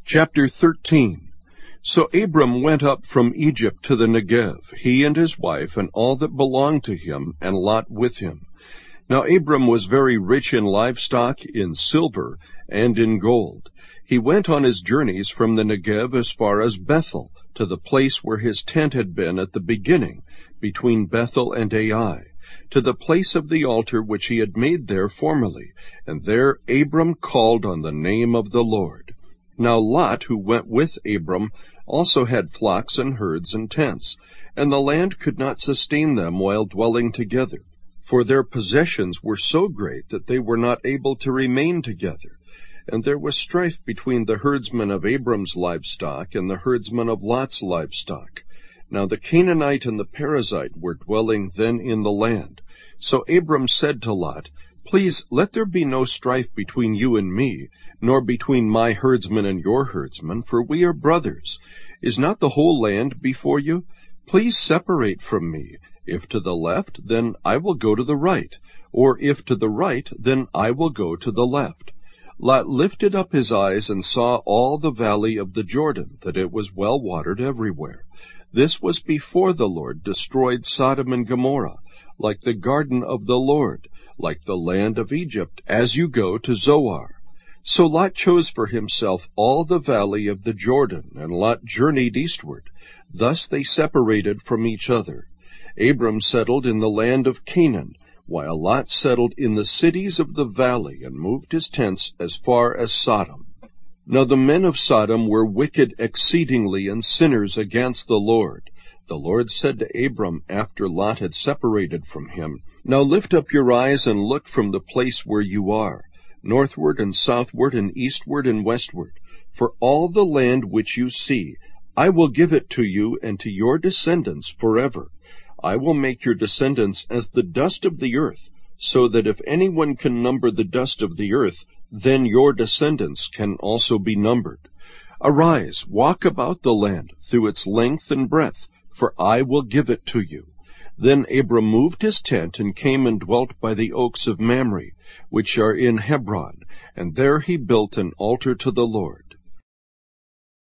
Chapter 13. So Abram went up from Egypt to the Negev, he and his wife and all that belonged to him, and Lot with him. Now Abram was very rich in livestock, in silver, and in gold. He went on his journeys from the Negev as far as Bethel, to the place where his tent had been at the beginning, between Bethel and Ai, to the place of the altar which he had made there formerly, and there Abram called on the name of the Lord. Now Lot, who went with Abram, also had flocks and herds and tents, and the land could not sustain them while dwelling together, for their possessions were so great that they were not able to remain together. And there was strife between the herdsmen of Abram's livestock and the herdsmen of Lot's livestock. Now the Canaanite and the Perizzite were dwelling then in the land. So Abram said to Lot, "Please let there be no strife between you and me, nor between my herdsmen and your herdsmen, for we are brothers. Is not the whole land before you? Please separate from me. If to the left, then I will go to the right, or if to the right, then I will go to the left." Lot lifted up his eyes and saw all the valley of the Jordan, that it was well watered everywhere. This was before the Lord destroyed Sodom and Gomorrah, like the garden of the Lord, like the land of Egypt, as you go to Zoar. So Lot chose for himself all the valley of the Jordan, and Lot journeyed eastward. Thus they separated from each other. Abram settled in the land of Canaan, while Lot settled in the cities of the valley, and moved his tents as far as Sodom. Now the men of Sodom were wicked exceedingly, and sinners against the Lord. The Lord said to Abram, after Lot had separated from him, "Now lift up your eyes and look from the place where you are, northward and southward and eastward and westward. For all the land which you see, I will give it to you and to your descendants forever. I will make your descendants as the dust of the earth, so that if anyone can number the dust of the earth, then your descendants can also be numbered. Arise, walk about the land through its length and breadth, for I will give it to you." Then Abram moved his tent and came and dwelt by the oaks of Mamre, which are in Hebron, and there he built an altar to the Lord.